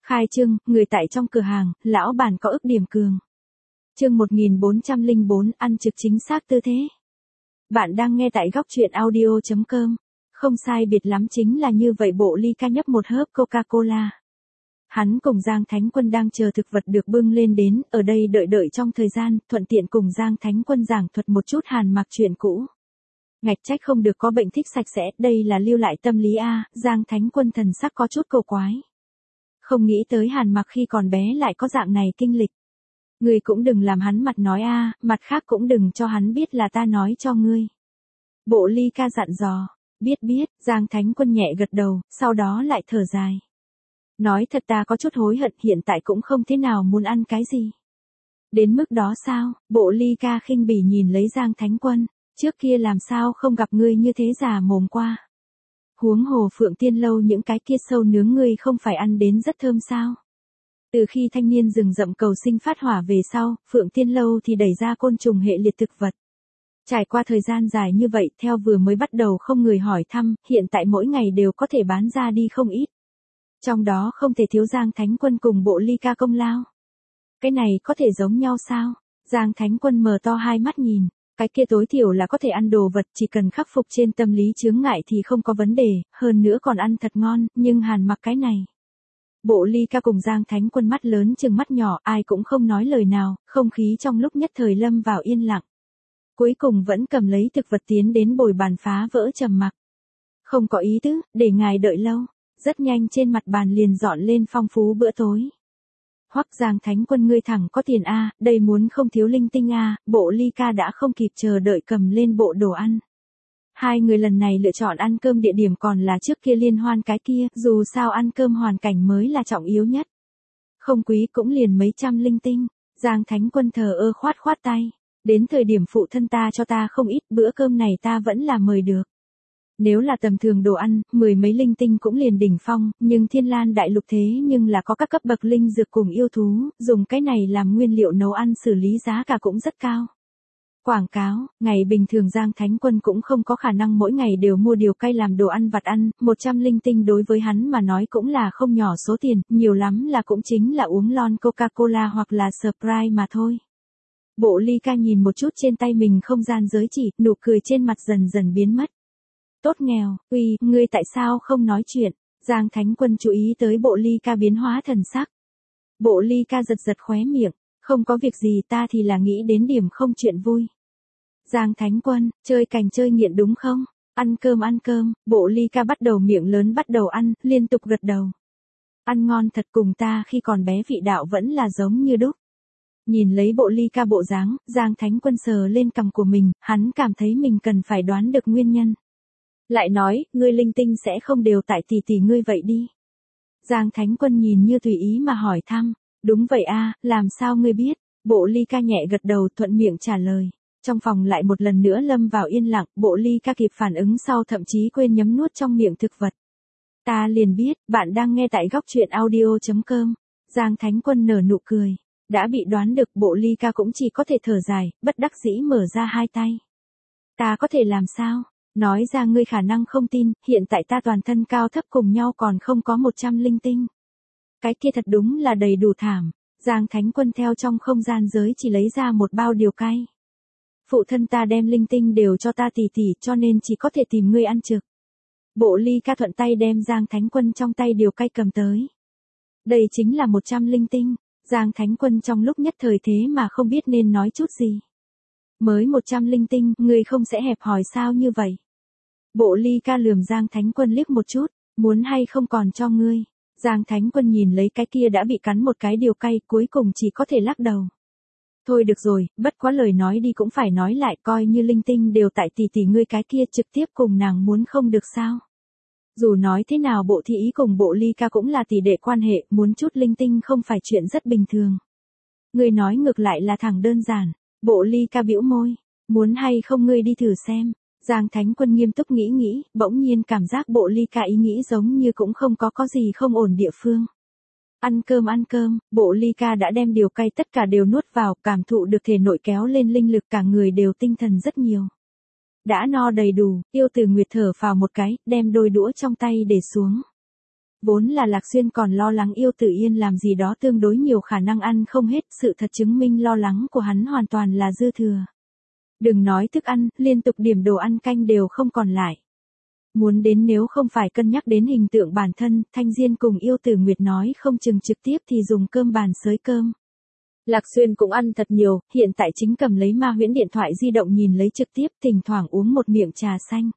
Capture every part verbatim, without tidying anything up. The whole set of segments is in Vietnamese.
Khai trương, người tại trong cửa hàng, lão bản có ức điểm cường. Chương một nghìn bốn trăm lẻ bốn, ăn trực chính xác tư thế. Bạn đang nghe tại góc truyện audio chấm com. Không sai biệt lắm chính là như vậy. Bộ Ly Ca nhấp một hớp Coca-Cola. Hắn cùng Giang Thánh Quân đang chờ thực vật được bưng lên đến, ở đây đợi đợi trong thời gian, thuận tiện cùng Giang Thánh Quân giảng thuật một chút Hàn Mặc chuyện cũ. Ngạch trách không được có bệnh thích sạch sẽ, đây là lưu lại tâm lý a. Giang Thánh Quân thần sắc có chút cầu quái. Không nghĩ tới Hàn Mặc khi còn bé lại có dạng này kinh lịch. Ngươi cũng đừng làm hắn mặt nói a, mặt khác cũng đừng cho hắn biết là ta nói cho ngươi. Bộ Ly Ca dặn dò. Biết biết, Giang Thánh Quân nhẹ gật đầu, sau đó lại thở dài. Nói thật ta có chút hối hận, hiện tại cũng không thế nào muốn ăn cái gì. Đến mức đó sao? Bộ Ly Ca khinh bỉ nhìn lấy Giang Thánh Quân, trước kia làm sao không gặp ngươi như thế già mồm qua. Huống hồ Phượng Tiên Lâu những cái kia sâu nướng ngươi không phải ăn đến rất thơm sao? Từ khi thanh niên rừng rậm cầu sinh phát hỏa về sau, Phượng Tiên Lâu thì đẩy ra côn trùng hệ liệt thực vật. Trải qua thời gian dài như vậy, theo vừa mới bắt đầu không người hỏi thăm, hiện tại mỗi ngày đều có thể bán ra đi không ít. Trong đó không thể thiếu Giang Thánh Quân cùng Bộ Ly Ca công lao. Cái này có thể giống nhau sao? Giang Thánh Quân mở to hai mắt nhìn, cái kia tối thiểu là có thể ăn đồ vật, chỉ cần khắc phục trên tâm lý chướng ngại thì không có vấn đề, hơn nữa còn ăn thật ngon, nhưng Hàn Mặc cái này. Bộ Ly Ca cùng Giang Thánh Quân mắt lớn chừng mắt nhỏ, ai cũng không nói lời nào, không khí trong lúc nhất thời lâm vào yên lặng. Cuối cùng vẫn cầm lấy thực vật tiến đến bồi bàn phá vỡ trầm mặc. Không có ý tứ, để ngài đợi lâu. Rất nhanh trên mặt bàn liền dọn lên phong phú bữa tối. Hoắc Giang Thánh Quân ngươi thẳng có tiền a, đây muốn không thiếu linh tinh a. Bộ Ly Ca đã không kịp chờ đợi cầm lên bộ đồ ăn. Hai người lần này lựa chọn ăn cơm địa điểm còn là trước kia liên hoan cái kia, dù sao ăn cơm hoàn cảnh mới là trọng yếu nhất. Không quý cũng liền mấy trăm linh tinh. Giang Thánh Quân thờ ơ khoát khoát tay. Đến thời điểm phụ thân ta cho ta không ít, bữa cơm này ta vẫn là mời được. Nếu là tầm thường đồ ăn, mười mấy linh tinh cũng liền đỉnh phong, nhưng Thiên Lan đại lục thế nhưng là có các cấp bậc linh dược cùng yêu thú, dùng cái này làm nguyên liệu nấu ăn xử lý giá cả cũng rất cao. Quảng cáo, ngày bình thường Giang Thánh Quân cũng không có khả năng mỗi ngày đều mua điều cay làm đồ ăn vặt ăn, một trăm linh tinh đối với hắn mà nói cũng là không nhỏ số tiền, nhiều lắm là cũng chính là uống lon Coca-Cola hoặc là Sprite mà thôi. Bộ Ly Ca nhìn một chút trên tay mình không gian giới chỉ, nụ cười trên mặt dần dần biến mất. Tốt nghèo, uy, ngươi tại sao không nói chuyện? Giang Thánh Quân chú ý tới Bộ Ly Ca biến hóa thần sắc. Bộ Ly Ca giật giật khóe miệng, không có việc gì, ta thì là nghĩ đến điểm không chuyện vui. Giang Thánh Quân, chơi cành chơi nghiện đúng không? Ăn cơm ăn cơm, Bộ Ly Ca bắt đầu miệng lớn bắt đầu ăn, liên tục gật đầu. Ăn ngon thật, cùng ta khi còn bé vị đạo vẫn là giống như đúc. Nhìn lấy Bộ Ly Ca bộ dáng, Giang Thánh Quân sờ lên cằm của mình, hắn cảm thấy mình cần phải đoán được nguyên nhân. Lại nói, ngươi linh tinh sẽ không đều tại tỷ tỷ ngươi vậy đi. Giang Thánh Quân nhìn như tùy ý mà hỏi thăm, đúng vậy a, làm sao ngươi biết? Bộ Ly Ca nhẹ gật đầu thuận miệng trả lời. Trong phòng lại một lần nữa lâm vào yên lặng, Bộ Ly Ca kịp phản ứng sau thậm chí quên nhấm nuốt trong miệng thực vật. Ta liền biết, bạn đang nghe tại góc truyện audio chấm com. Giang Thánh Quân nở nụ cười. Đã bị đoán được, Bộ Ly Ca cũng chỉ có thể thở dài, bất đắc dĩ mở ra hai tay. Ta có thể làm sao? Nói ra ngươi khả năng không tin, hiện tại ta toàn thân cao thấp cùng nhau còn không có một trăm linh tinh. Cái kia thật đúng là đầy đủ thảm. Giang Thánh Quân theo trong không gian giới chỉ lấy ra một bao điều cay. Phụ thân ta đem linh tinh đều cho ta tỉ tỉ, cho nên chỉ có thể tìm ngươi ăn trực. Bộ Ly Ca thuận tay đem Giang Thánh Quân trong tay điều cay cầm tới. Đây chính là một trăm linh tinh. Giang Thánh Quân trong lúc nhất thời thế mà không biết nên nói chút gì. Mới một trăm linh tinh, ngươi không sẽ hẹp hòi sao như vậy? Bộ Ly Ca lườm Giang Thánh Quân liếc một chút, muốn hay không còn cho ngươi. Giang Thánh Quân nhìn lấy cái kia đã bị cắn một cái điều cay, cuối cùng chỉ có thể lắc đầu. Thôi được rồi, bất quá lời nói đi cũng phải nói lại, coi như linh tinh đều tại tỷ tỷ ngươi cái kia, trực tiếp cùng nàng muốn không được sao? Dù nói thế nào Bộ Thị Ý cùng Bộ Ly Ca cũng là tỷ đệ quan hệ, muốn chút linh tinh không phải chuyện rất bình thường. Ngươi nói ngược lại là thẳng đơn giản. Bộ Ly Ca bĩu môi, muốn hay không ngươi đi thử xem. Giang Thánh Quân nghiêm túc nghĩ nghĩ, bỗng nhiên cảm giác Bộ Ly Ca ý nghĩ giống như cũng không có có gì không ổn địa phương. Ăn cơm ăn cơm, Bộ Ly Ca đã đem điều cay tất cả đều nuốt vào, cảm thụ được thể nội kéo lên linh lực, cả người đều tinh thần rất nhiều. Đã no đầy đủ, Yêu Từ Nguyệt thở phào một cái, đem đôi đũa trong tay để xuống. Vốn là Lạc Xuyên còn lo lắng Yêu Tử Yên làm gì đó tương đối nhiều khả năng ăn không hết, sự thật chứng minh lo lắng của hắn hoàn toàn là dư thừa. Đừng nói thức ăn, liên tục điểm đồ ăn canh đều không còn lại. Muốn đến nếu không phải cân nhắc đến hình tượng bản thân, Thanh Diên cùng Yêu Tử Nguyệt nói không chừng trực tiếp thì dùng cơm bàn xới cơm. Lạc Xuyên cũng ăn thật nhiều, hiện tại chính cầm lấy Ma Huyễn điện thoại di động nhìn lấy trực tiếp, thỉnh thoảng uống một miệng trà xanh.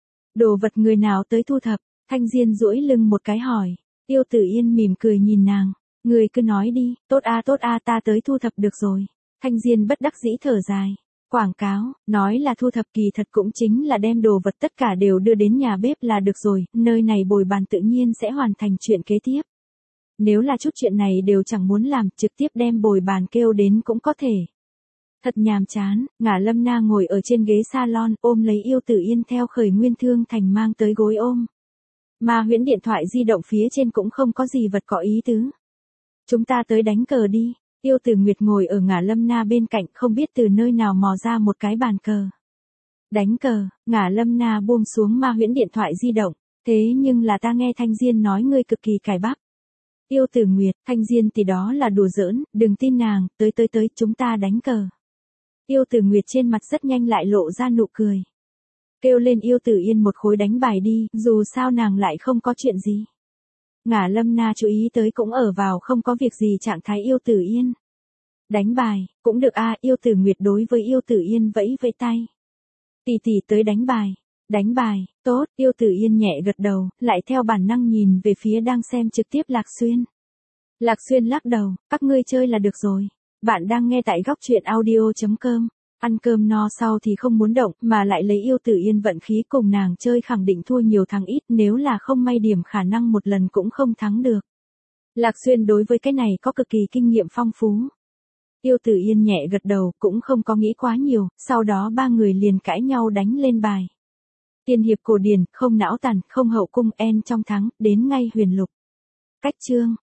Đồ vật người nào tới thu thập? Thanh Diên duỗi lưng một cái hỏi. Yêu Tử Yên mỉm cười nhìn nàng. Người cứ nói đi, tốt a tốt a ta tới thu thập được rồi. Thanh Diên bất đắc dĩ thở dài. Quảng cáo, nói là thu thập kỳ thật cũng chính là đem đồ vật tất cả đều đưa đến nhà bếp là được rồi, nơi này bồi bàn tự nhiên sẽ hoàn thành chuyện kế tiếp. Nếu là chút chuyện này đều chẳng muốn làm, trực tiếp đem bồi bàn kêu đến cũng có thể. Thật nhàm chán, Ngả Lâm Na ngồi ở trên ghế salon, ôm lấy Yêu Tử Yên theo Khởi Nguyên Thương Thành mang tới gối ôm. Ma Huyễn điện thoại di động phía trên cũng không có gì vật có ý tứ. Chúng ta tới đánh cờ đi. Yêu Tử Nguyệt ngồi ở Ngả Lâm Na bên cạnh, không biết từ nơi nào mò ra một cái bàn cờ. Đánh cờ, Ngả Lâm Na buông xuống Ma Huyễn điện thoại di động. Thế nhưng là ta nghe Thanh Diên nói ngươi cực kỳ cải bắp. Yêu Tử Nguyệt, Thanh Diên thì đó là đùa giỡn, đừng tin nàng, tới tới tới, chúng ta đánh cờ. Yêu Tử Nguyệt trên mặt rất nhanh lại lộ ra nụ cười. Kêu lên Yêu Tử Yên một khối đánh bài đi, dù sao nàng lại không có chuyện gì. Ngả Lâm Na chú ý tới cũng ở vào không có việc gì trạng thái Yêu Tử Yên. Đánh bài, cũng được a. Yêu Tử Nguyệt đối với Yêu Tử Yên vẫy vẫy tay. Tỷ tỷ tới đánh bài. Đánh bài, tốt, Yêu Tử Yên nhẹ gật đầu, lại theo bản năng nhìn về phía đang xem trực tiếp Lạc Xuyên. Lạc Xuyên lắc đầu, các ngươi chơi là được rồi. Bạn đang nghe tại góc truyện audio chấm com. Ăn cơm no sau thì không muốn động, mà lại lấy Yêu Tử Yên vận khí cùng nàng chơi khẳng định thua nhiều thắng ít, nếu là không may điểm khả năng một lần cũng không thắng được. Lạc Xuyên đối với cái này có cực kỳ kinh nghiệm phong phú. Yêu Tử Yên nhẹ gật đầu, cũng không có nghĩ quá nhiều, sau đó ba người liền cãi nhau đánh lên bài. Tiên hiệp cổ điển, không não tàn, không hậu cung, en trong thắng, đến ngay huyền lục. Cách chương,